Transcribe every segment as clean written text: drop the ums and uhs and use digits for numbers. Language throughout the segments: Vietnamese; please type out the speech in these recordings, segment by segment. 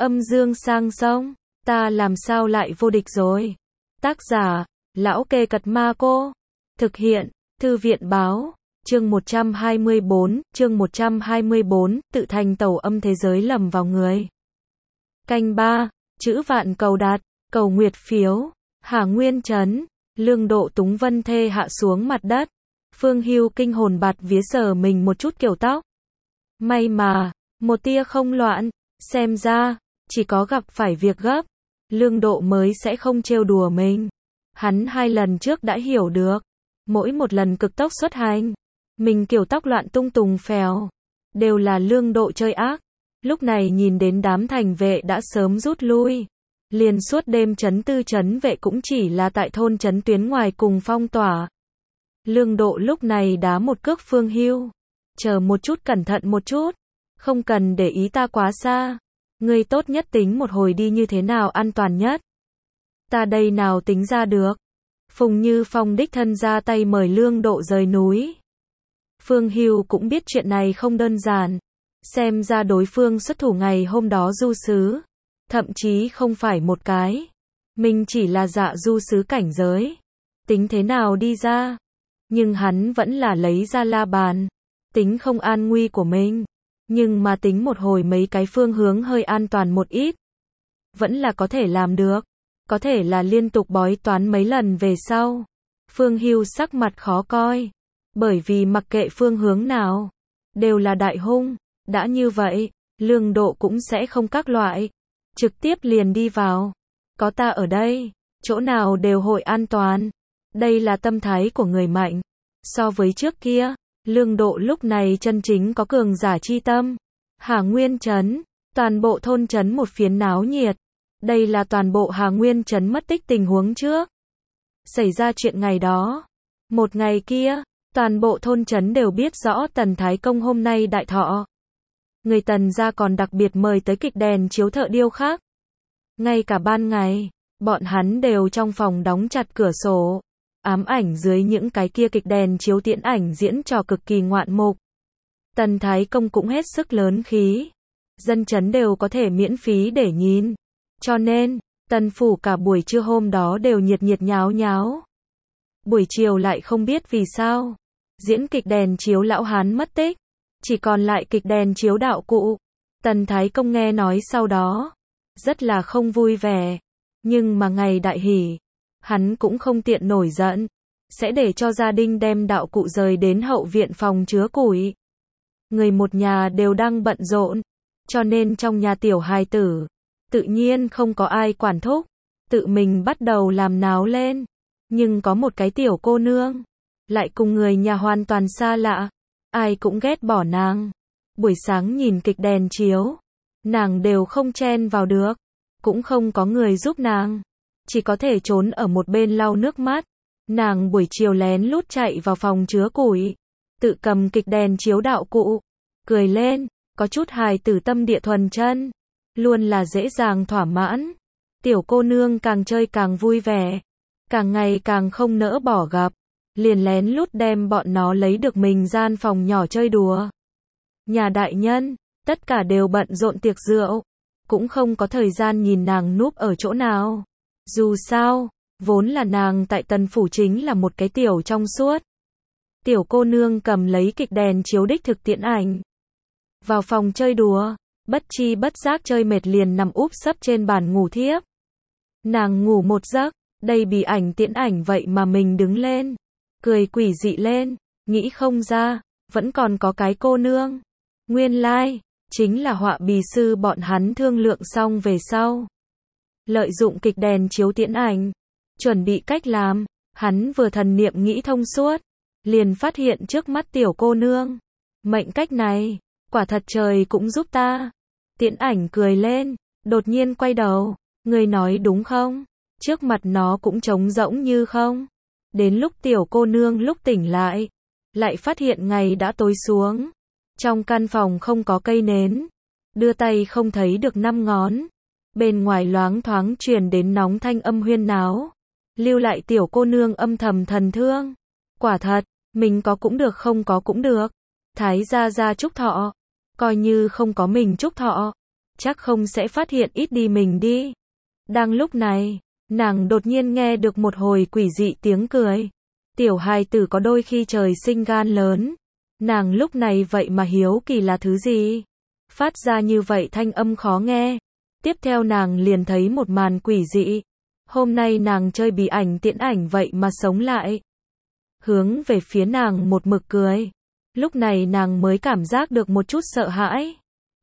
Âm dương sang sông, ta làm sao lại vô địch rồi. Tác giả, Lão Kê Cật Ma Cô. Thực hiện, Thư viện báo. Chương 124, tự thành tẩu âm thế giới lầm vào người. Canh 3, chữ vạn cầu đạt, cầu nguyệt phiếu. Hà Nguyên Trấn, Lương Độ túng vân thê hạ xuống mặt đất. Phương Hưu kinh hồn bạt vía sờ mình một chút kiểu tóc. May mà, một tia không loạn, xem ra, chỉ có gặp phải việc gấp, Lương Độ mới sẽ không trêu đùa mình. Hắn 2 lần trước đã hiểu được, mỗi một lần cực tốc xuất hành, mình kiểu tóc loạn tung tùng phèo, đều là Lương Độ chơi ác. Lúc này nhìn đến đám thành vệ đã sớm rút lui, liền suốt đêm trấn tư trấn vệ cũng chỉ là tại thôn trấn tuyến ngoài cùng phong tỏa. Lương Độ lúc này đá một cước Phương Hưu, chờ một chút, cẩn thận một chút, không cần để ý ta quá xa, ngươi tốt nhất tính một hồi đi như thế nào an toàn nhất. Ta đây nào tính ra được. Phùng Như Phong đích thân ra tay mời Lương Độ rời núi. Phương Hưu cũng biết chuyện này không đơn giản, xem ra đối phương xuất thủ ngày hôm đó du sứ, thậm chí không phải một cái, mình chỉ là dạ du sứ cảnh giới, tính thế nào đi ra, nhưng hắn vẫn là lấy ra la bàn, tính không an nguy của mình, nhưng mà tính một hồi mấy cái phương hướng hơi an toàn một ít, vẫn là có thể làm được, có thể là liên tục bói toán mấy lần về sau. Phương Hưu sắc mặt khó coi, bởi vì mặc kệ phương hướng nào, đều là đại hung, đã như vậy, Lương Độ cũng sẽ không các loại, trực tiếp liền đi vào, có ta ở đây, chỗ nào đều hội an toàn, đây là tâm thái của người mạnh. So với trước kia, Lương Độ lúc này chân chính có cường giả chi tâm. Hà Nguyên Trấn, toàn bộ thôn trấn một phiến náo nhiệt. Đây là toàn bộ Hà Nguyên Trấn mất tích tình huống trước xảy ra chuyện ngày đó. Một ngày kia, toàn bộ thôn trấn đều biết rõ Tần Thái Công hôm nay đại thọ. Người Tần gia còn đặc biệt mời tới kịch đèn chiếu thợ điêu khắc. Ngay cả ban ngày, bọn hắn đều trong phòng đóng chặt cửa sổ, ám ảnh dưới những cái kia kịch đèn chiếu tiễn ảnh diễn trò cực kỳ ngoạn mục. Tần Thái Công cũng hết sức lớn khí, dân trấn đều có thể miễn phí để nhìn, cho nên, Tần phủ cả buổi trưa hôm đó đều nhiệt nhiệt nháo nháo. Buổi chiều lại không biết vì sao, diễn kịch đèn chiếu lão hán mất tích, chỉ còn lại kịch đèn chiếu đạo cụ. Tần Thái Công nghe nói sau đó, rất là không vui vẻ, nhưng mà ngày đại hỷ, hắn cũng không tiện nổi giận, sẽ để cho gia đình đem đạo cụ rời đến hậu viện phòng chứa củi. Người một nhà đều đang bận rộn, cho nên trong nhà tiểu hài tử, tự nhiên không có ai quản thúc, tự mình bắt đầu làm náo lên. Nhưng có một cái tiểu cô nương, lại cùng người nhà hoàn toàn xa lạ, ai cũng ghét bỏ nàng. Buổi sáng nhìn kịch đèn chiếu, nàng đều không chen vào được, cũng không có người giúp nàng, chỉ có thể trốn ở một bên lau nước mắt. Nàng buổi chiều lén lút chạy vào phòng chứa củi, tự cầm kịch đèn chiếu đạo cụ, cười lên, có chút hài tử tâm địa thuần chân, luôn là dễ dàng thỏa mãn. Tiểu cô nương càng chơi càng vui vẻ, càng ngày càng không nỡ bỏ gặp, liền lén lút đem bọn nó lấy được mình gian phòng nhỏ chơi đùa. Nhà đại nhân, tất cả đều bận rộn tiệc rượu, cũng không có thời gian nhìn nàng núp ở chỗ nào. Dù sao, vốn là nàng tại Tần phủ chính là một cái tiểu trong suốt. Tiểu cô nương cầm lấy kịch đèn chiếu đích thực tiễn ảnh, vào phòng chơi đùa, bất chi bất giác chơi mệt liền nằm úp sấp trên bàn ngủ thiếp. Nàng ngủ một giấc, đây bị ảnh tiễn ảnh vậy mà mình đứng lên, cười quỷ dị lên, nghĩ không ra, vẫn còn có cái cô nương. Nguyên lai, chính là họa bì sư bọn hắn thương lượng xong về sau. Lợi dụng kịch đèn chiếu tiễn ảnh, chuẩn bị cách làm, hắn vừa thần niệm nghĩ thông suốt, liền phát hiện trước mắt tiểu cô nương. Mệnh cách này, quả thật trời cũng giúp ta. Tiễn ảnh cười lên, đột nhiên quay đầu, ngươi nói đúng không? Trước mặt nó cũng trống rỗng như không. Đến lúc tiểu cô nương lúc tỉnh lại phát hiện ngày đã tối xuống. Trong căn phòng không có cây nến, đưa tay không thấy được 5 ngón. Bên ngoài loáng thoáng truyền đến nóng thanh âm huyên náo, lưu lại tiểu cô nương âm thầm thần thương. Quả thật, mình có cũng được không có cũng được. Thái gia gia chúc thọ, coi như không có mình chúc thọ, chắc không sẽ phát hiện ít đi mình đi. Đang lúc này, nàng đột nhiên nghe được một hồi quỷ dị tiếng cười. Tiểu hài tử có đôi khi trời sinh gan lớn. Nàng lúc này vậy mà hiếu kỳ là thứ gì? Phát ra như vậy thanh âm khó nghe. Tiếp theo nàng liền thấy một màn quỷ dị. Hôm nay nàng chơi bí ảnh tiễn ảnh vậy mà sống lại. Hướng về phía nàng một mực cười. Lúc này nàng mới cảm giác được một chút sợ hãi.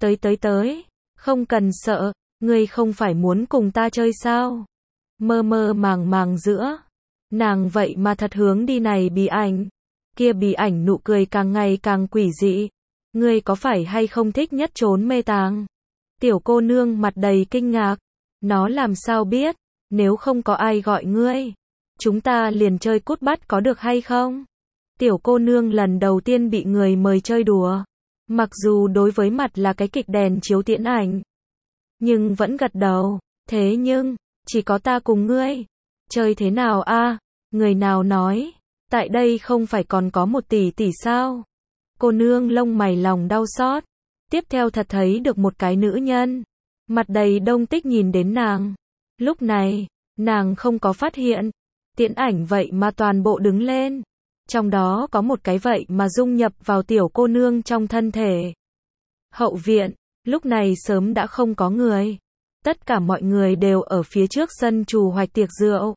Tới, không cần sợ, ngươi không phải muốn cùng ta chơi sao? Mơ mơ màng màng giữa. Nàng vậy mà thật hướng đi này bí ảnh. Kia bí ảnh nụ cười càng ngày càng quỷ dị. Ngươi có phải hay không thích nhất trốn mê tàng? Tiểu cô nương mặt đầy kinh ngạc. Nó làm sao biết, nếu không có ai gọi ngươi, chúng ta liền chơi cút bắt có được hay không? Tiểu cô nương lần đầu tiên bị người mời chơi đùa. Mặc dù đối với mặt là cái kịch đèn chiếu tiễn ảnh, nhưng vẫn gật đầu. Thế nhưng, chỉ có ta cùng ngươi. Chơi thế nào a? Người nào nói, tại đây không phải còn có một tỷ tỷ sao? Cô nương lông mày lòng đau xót. Tiếp theo thật thấy được một cái nữ nhân. Mặt đầy đông tích nhìn đến nàng. Lúc này, nàng không có phát hiện. Tiễn ảnh vậy mà toàn bộ đứng lên. Trong đó có một cái vậy mà dung nhập vào tiểu cô nương trong thân thể. Hậu viện, lúc này sớm đã không có người. Tất cả mọi người đều ở phía trước sân trù hoạch tiệc rượu.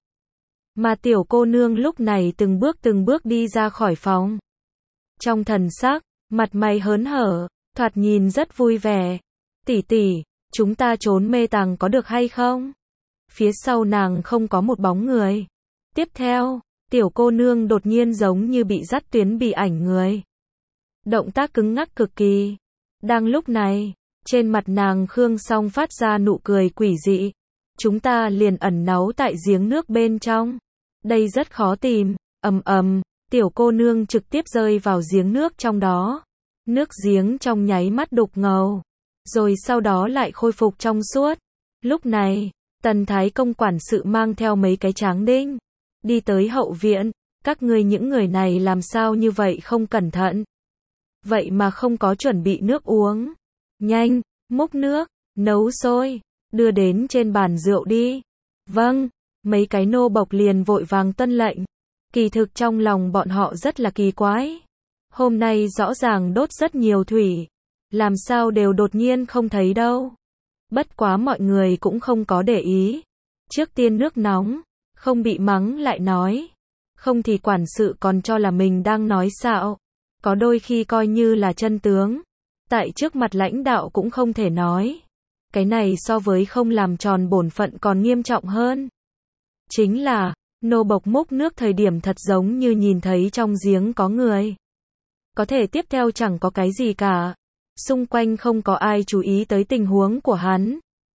Mà tiểu cô nương lúc này từng bước đi ra khỏi phòng. Trong thần sắc, mặt mày hớn hở, thoạt nhìn rất vui vẻ. Tỷ tỷ, chúng ta trốn mê tàng có được hay không? Phía sau nàng không có một bóng người. Tiếp theo, tiểu cô nương đột nhiên giống như bị dắt tuyến bị ảnh người. Động tác cứng ngắc cực kỳ. Đang lúc này, trên mặt nàng Khương Song phát ra nụ cười quỷ dị. Chúng ta liền ẩn náu tại giếng nước bên trong. Đây rất khó tìm. Tiểu cô nương trực tiếp rơi vào giếng nước trong đó. Nước giếng trong nháy mắt đục ngầu. Rồi sau đó lại khôi phục trong suốt. Lúc này, Tần Thái Công quản sự mang theo mấy cái tráng đinh. Đi tới hậu viện. Các ngươi những người này làm sao như vậy không cẩn thận. Vậy mà không có chuẩn bị nước uống. Nhanh, múc nước, nấu sôi, đưa đến trên bàn rượu đi. Vâng, mấy cái nô bộc liền vội vàng tuân lệnh. Kỳ thực trong lòng bọn họ rất là kỳ quái. Hôm nay rõ ràng đốt rất nhiều thủy. Làm sao đều đột nhiên không thấy đâu. Bất quá mọi người cũng không có để ý. Trước tiên nước nóng, không bị mắng lại nói. Không thì quản sự còn cho là mình đang nói xạo. Có đôi khi coi như là chân tướng. Tại trước mặt lãnh đạo cũng không thể nói. Cái này so với không làm tròn bổn phận còn nghiêm trọng hơn. Chính là, nô bộc múc nước thời điểm thật giống như nhìn thấy trong giếng có người. Có thể tiếp theo chẳng có cái gì cả. Xung quanh không có ai chú ý tới tình huống của hắn.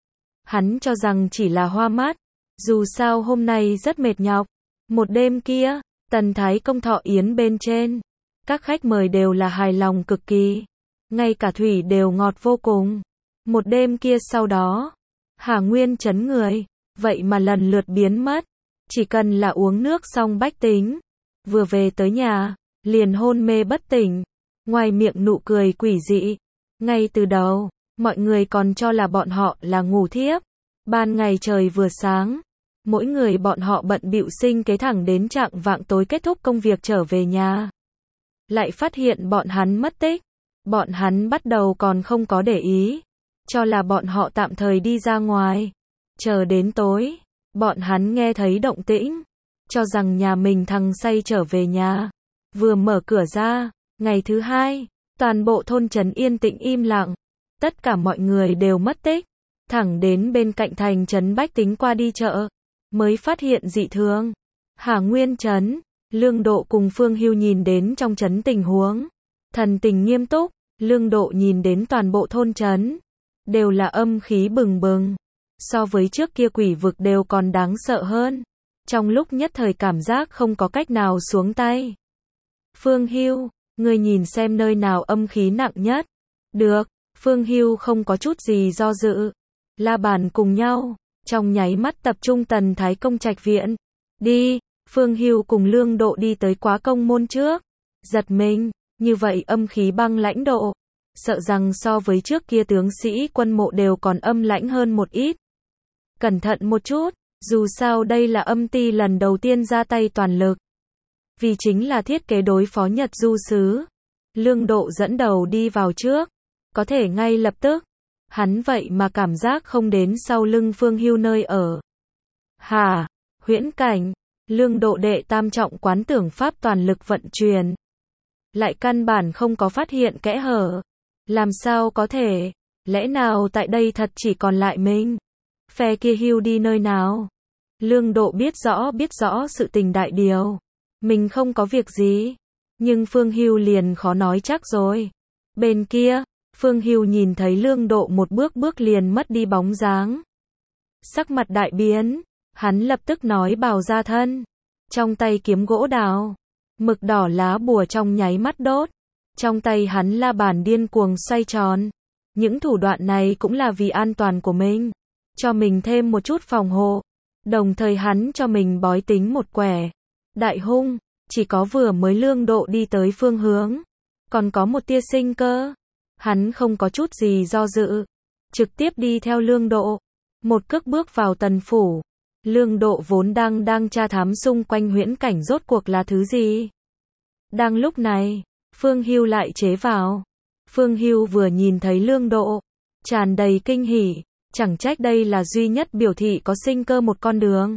Hắn cho rằng chỉ là hoa mắt. Dù sao hôm nay rất mệt nhọc. Một đêm kia, Tần Thái Công thọ yến bên trên. Các khách mời đều là hài lòng cực kỳ. Ngay cả thủy đều ngọt vô cùng. Một đêm kia sau đó, Hà Nguyên chấn người. Vậy mà lần lượt biến mất. Chỉ cần là uống nước xong bách tính. Vừa về tới nhà, liền hôn mê bất tỉnh. Ngoài miệng nụ cười quỷ dị. Ngay từ đầu, mọi người còn cho là bọn họ là ngủ thiếp. Ban ngày trời vừa sáng, mỗi người bọn họ bận bịu sinh kế thẳng đến chạng vạng tối kết thúc công việc trở về nhà. Lại phát hiện bọn hắn mất tích. Bọn hắn bắt đầu còn không có để ý. Cho là bọn họ tạm thời đi ra ngoài. Chờ đến tối, bọn hắn nghe thấy động tĩnh. Cho rằng nhà mình thằng say trở về nhà. Vừa mở cửa ra, ngày thứ hai, toàn bộ thôn trấn yên tĩnh im lặng. Tất cả mọi người đều mất tích. Thẳng đến bên cạnh thành trấn bách tính qua đi chợ, mới phát hiện dị thường. Hà Nguyên trấn, Lương Độ cùng Phương Hưu nhìn đến trong trấn tình huống. Thần tình nghiêm túc, Lương Độ nhìn đến toàn bộ thôn trấn. Đều là âm khí bừng bừng. So với trước kia quỷ vực đều còn đáng sợ hơn. Trong lúc nhất thời cảm giác không có cách nào xuống tay. Phương Hưu, ngươi nhìn xem nơi nào âm khí nặng nhất. Được, Phương Hưu không có chút gì do dự. La bàn cùng nhau, trong nháy mắt tập trung Tần Thái Công trạch viện. Đi, Phương Hưu cùng Lương Độ đi tới Quá Công môn trước. Giật mình, như vậy âm khí băng lãnh độ. sợ rằng so với trước kia tướng sĩ quân mộ đều còn âm lãnh hơn một ít. Cẩn thận một chút, dù sao đây là âm ty lần đầu tiên ra tay toàn lực. Vì chính là thiết kế đối phó Nhật Du Sứ. Lương Độ dẫn đầu đi vào trước, có thể ngay lập tức. Hắn vậy mà cảm giác không đến sau lưng Phương Hưu nơi ở. Hả? Huyễn cảnh. Lương Độ đệ tam trọng quán tưởng pháp toàn lực vận chuyển. Lại căn bản không có phát hiện kẽ hở. Làm sao có thể? Lẽ nào tại đây thật chỉ còn lại mình? Phe kia Hưu đi nơi nào? Lương Độ biết rõ sự tình đại điều. Mình không có việc gì. Nhưng Phương Hưu liền khó nói chắc rồi. Bên kia, Phương Hưu nhìn thấy Lương Độ một bước liền mất đi bóng dáng. Sắc mặt đại biến, hắn lập tức nói bào ra thân. Trong tay kiếm gỗ đào, mực đỏ lá bùa trong nháy mắt đốt. Trong tay hắn la bàn điên cuồng xoay tròn. Những thủ đoạn này cũng là vì an toàn của mình. Cho mình thêm một chút phòng hộ. Đồng thời hắn cho mình bói tính một quẻ. Đại hung, chỉ có vừa mới Lương Độ đi tới phương hướng. Còn có một tia sinh cơ. Hắn không có chút gì do dự. Trực tiếp đi theo Lương Độ. Một cước bước vào tần phủ. Lương Độ vốn đang tra thám xung quanh huyễn cảnh rốt cuộc là thứ gì. Đang lúc này, Phương Hưu lại chế vào. Phương Hưu vừa nhìn thấy Lương Độ, tràn đầy kinh hỉ. Chẳng trách đây là duy nhất biểu thị có sinh cơ một con đường.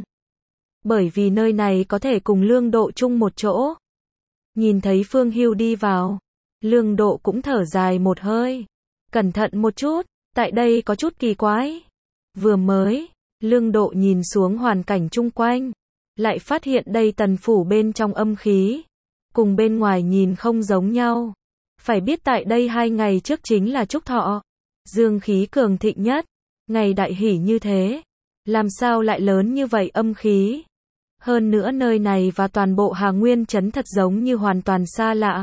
Bởi vì nơi này có thể cùng Lương Độ chung một chỗ. Nhìn thấy Phương Hưu đi vào, Lương Độ cũng thở dài một hơi. Cẩn thận một chút, tại đây có chút kỳ quái. Vừa mới, Lương Độ nhìn xuống hoàn cảnh chung quanh, lại phát hiện đây tần phủ bên trong âm khí, cùng bên ngoài nhìn không giống nhau. Phải biết tại đây 2 ngày trước chính là Trúc Thọ, dương khí cường thịnh nhất, ngày đại hỷ như thế, làm sao lại lớn như vậy âm khí? Hơn nữa nơi này và toàn bộ Hà Nguyên trấn thật giống như hoàn toàn xa lạ.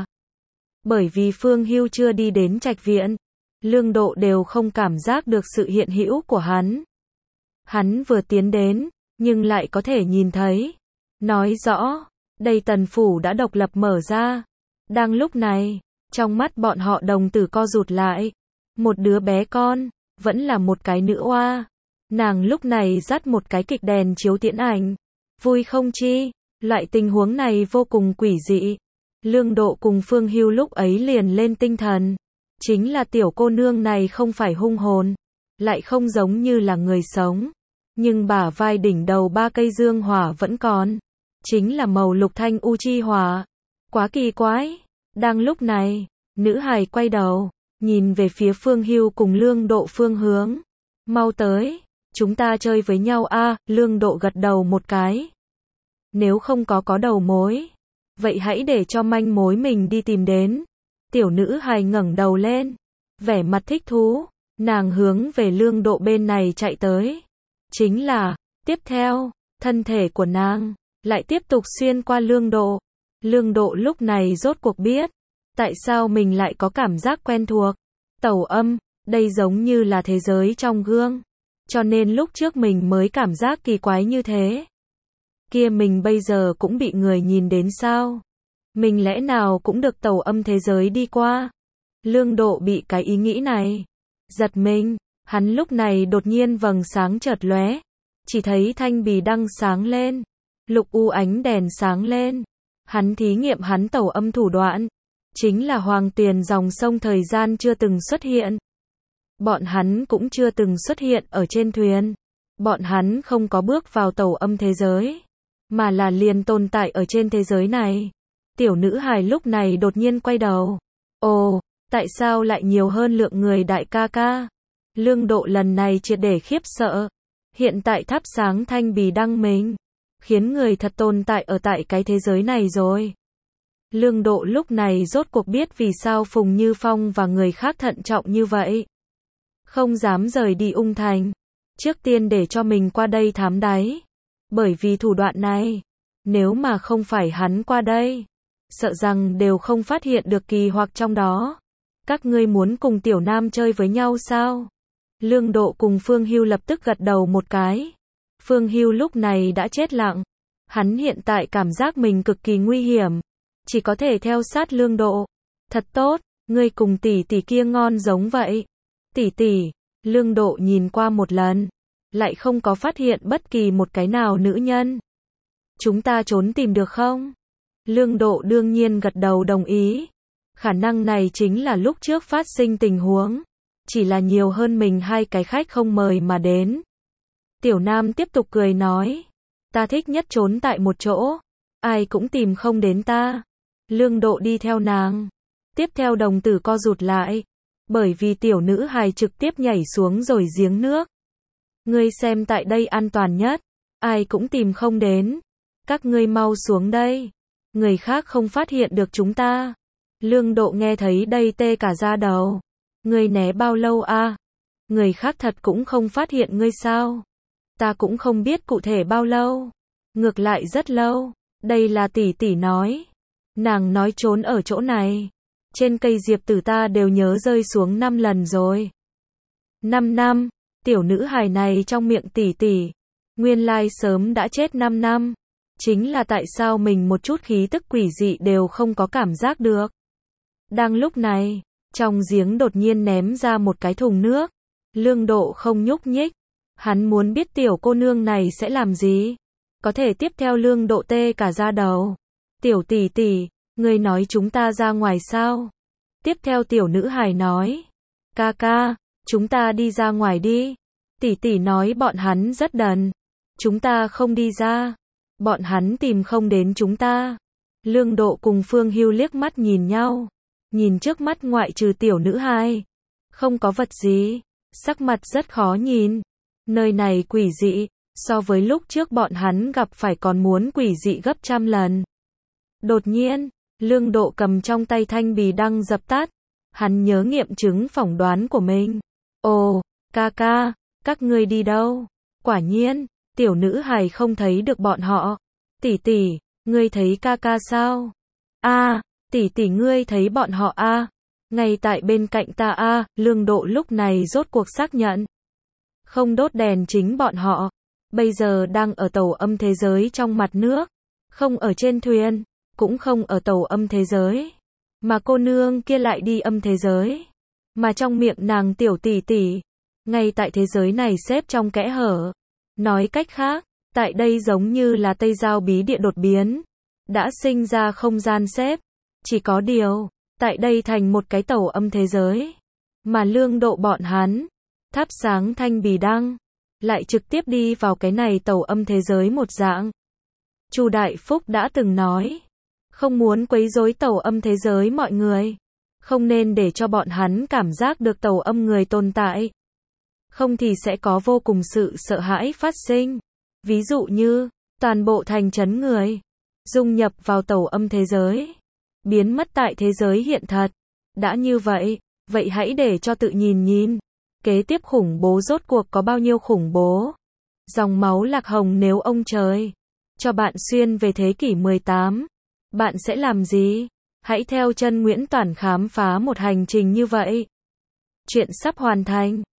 Bởi vì Phương Hưu chưa đi đến trạch viện, Lương Độ đều không cảm giác được sự hiện hữu của hắn. Hắn vừa tiến đến, nhưng lại có thể nhìn thấy. Nói rõ, đây tần phủ đã độc lập mở ra. Đang lúc này, trong mắt bọn họ đồng tử co rụt lại. Một đứa bé con, vẫn là một cái nữ oa. Nàng lúc này dắt một cái kịch đèn chiếu tiễn ảnh. Vui không chi, loại tình huống này vô cùng quỷ dị. Lương Độ cùng Phương Hưu lúc ấy liền lên tinh thần. Chính là tiểu cô nương này không phải hung hồn, lại không giống như là người sống. Nhưng bả vai đỉnh đầu 3 cây dương hỏa vẫn còn. Chính là màu lục thanh u chi hỏa. Quá kỳ quái. Đang lúc này, nữ hài quay đầu, nhìn về phía Phương Hưu cùng Lương Độ phương hướng. Mau tới, chúng ta chơi với nhau a. Lương Độ gật đầu một cái. Nếu không có đầu mối, vậy hãy để cho manh mối mình đi tìm đến. Tiểu nữ hài ngẩng đầu lên, vẻ mặt thích thú, nàng hướng về Lương Độ bên này chạy tới. Chính là, tiếp theo, thân thể của nàng lại tiếp tục xuyên qua Lương Độ. Lương Độ lúc này rốt cuộc biết, tại sao mình lại có cảm giác quen thuộc. Tẩu âm, đây giống như là thế giới trong gương. Cho nên lúc trước mình mới cảm giác kỳ quái như thế. Kia mình bây giờ cũng bị người nhìn đến sao? Mình lẽ nào cũng được tẩu âm thế giới đi qua? Lương Độ bị cái ý nghĩ này giật mình, hắn lúc này đột nhiên vầng sáng chợt lóe, chỉ thấy thanh bì đăng sáng lên, lục u ánh đèn sáng lên. Hắn thí nghiệm hắn tẩu âm thủ đoạn, chính là hoàng tiền dòng sông thời gian chưa từng xuất hiện. Bọn hắn cũng chưa từng xuất hiện ở trên thuyền. Bọn hắn không có bước vào tẩu âm thế giới, mà là liền tồn tại ở trên thế giới này. Tiểu nữ hài lúc này đột nhiên quay đầu. Ồ, tại sao lại nhiều hơn lượng người đại ca ca? Lương Độ lần này triệt để khiếp sợ. Hiện tại thắp sáng thanh bì đăng mình, khiến người thật tồn tại ở tại cái thế giới này rồi. Lương Độ lúc này rốt cuộc biết vì sao Phùng Như Phong và người khác thận trọng như vậy. Không dám rời đi Ung Thành. Trước tiên để cho mình qua đây thám đáy. Bởi vì thủ đoạn này, nếu mà không phải hắn qua đây, sợ rằng đều không phát hiện được kỳ hoặc trong đó. Các ngươi muốn cùng tiểu nam chơi với nhau sao? Lương Độ cùng Phương Hưu lập tức gật đầu một cái. Phương Hưu lúc này đã chết lặng. Hắn hiện tại cảm giác mình cực kỳ nguy hiểm, chỉ có thể theo sát Lương Độ. Thật tốt, Ngươi cùng tỷ tỷ kia ngon giống vậy. Tỷ tỷ, Lương Độ nhìn qua một lần, lại không có phát hiện bất kỳ một cái nào nữ nhân. Chúng ta trốn tìm được không? Lương Độ đương nhiên gật đầu đồng ý. Khả năng này chính là lúc trước phát sinh tình huống. Chỉ là nhiều hơn mình hai cái khách không mời mà đến. Tiểu Nam tiếp tục cười nói. Ta thích nhất trốn tại một chỗ. Ai cũng tìm không đến ta. Lương Độ đi theo nàng. Tiếp theo đồng tử co rụt lại. Bởi vì tiểu nữ hài trực tiếp nhảy xuống rồi giếng nước. Ngươi xem tại đây an toàn nhất. Ai cũng tìm không đến. Các ngươi mau xuống đây. Người khác không phát hiện được chúng ta. Lương Độ nghe thấy đây tê cả da đầu. Ngươi né bao lâu a? Người khác thật cũng không phát hiện ngươi sao? Ta cũng không biết cụ thể bao lâu. Ngược lại rất lâu. Đây là tỷ tỷ nói. Nàng nói trốn ở chỗ này. Trên cây diệp tử ta đều nhớ rơi xuống 5 lần rồi. 5 năm, tiểu nữ hài này trong miệng tỷ tỷ. Nguyên lai sớm đã chết 5 năm. Chính là tại sao mình một chút khí tức quỷ dị đều không có cảm giác được. Đang lúc này, trong giếng đột nhiên ném ra một cái thùng nước. Lương Độ không nhúc nhích. Hắn muốn biết tiểu cô nương này sẽ làm gì. Có thể tiếp theo Lương Độ tê cả da đầu. Tiểu tỷ tỷ, ngươi nói chúng ta ra ngoài sao? Tiếp theo tiểu nữ hài nói. Ca ca, chúng ta đi ra ngoài đi. Tỷ tỷ nói bọn hắn rất đần. Chúng ta không đi ra. Bọn hắn tìm không đến chúng ta. Lương Độ cùng Phương Hưu liếc mắt nhìn nhau. Nhìn trước mắt ngoại trừ tiểu nữ hài. Không có vật gì. Sắc mặt rất khó nhìn. Nơi này quỷ dị. So với lúc trước bọn hắn gặp phải còn muốn quỷ dị gấp trăm lần. Đột nhiên, Lương Độ cầm trong tay thanh bì đăng dập tắt. Hắn nhớ nghiệm chứng phỏng đoán của mình. Ồ, ca ca, các ngươi đi đâu? Quả nhiên, tiểu nữ hài không thấy được bọn họ. Tỷ tỷ, ngươi thấy ca ca sao? A, tỷ tỷ ngươi thấy bọn họ a? Ngay tại bên cạnh ta a. Lương Độ lúc này rốt cuộc xác nhận. Không đốt đèn chính bọn họ. Bây giờ đang ở tàu âm thế giới trong mặt nước. Không ở trên thuyền. Cũng không ở tàu âm thế giới. Mà cô nương kia lại đi âm thế giới. Mà trong miệng nàng tiểu tỷ tỷ. Ngay tại thế giới này xếp trong kẽ hở. Nói cách khác, tại đây giống như là Tây Giao bí địa đột biến. Đã sinh ra không gian xếp. Chỉ có điều, tại đây thành một cái tàu âm thế giới. Mà Lương Độ bọn hắn, thắp sáng thanh bì đăng, lại trực tiếp đi vào cái này tàu âm thế giới một dạng. Chu Đại Phúc đã từng nói, không muốn quấy rối tàu âm thế giới mọi người. Không nên để cho bọn hắn cảm giác được tàu âm người tồn tại. Không thì sẽ có vô cùng sự sợ hãi phát sinh. Ví dụ như, toàn bộ thành trấn người, dung nhập vào tàu âm thế giới. Biến mất tại thế giới hiện thật. Đã như vậy, vậy hãy để cho tự nhìn. Kế tiếp khủng bố rốt cuộc có bao nhiêu khủng bố. Dòng máu lạc hồng nếu ông trời cho bạn xuyên về thế kỷ 18. Bạn sẽ làm gì? Hãy theo chân Nguyễn Toản khám phá một hành trình như vậy. Chuyện sắp hoàn thành.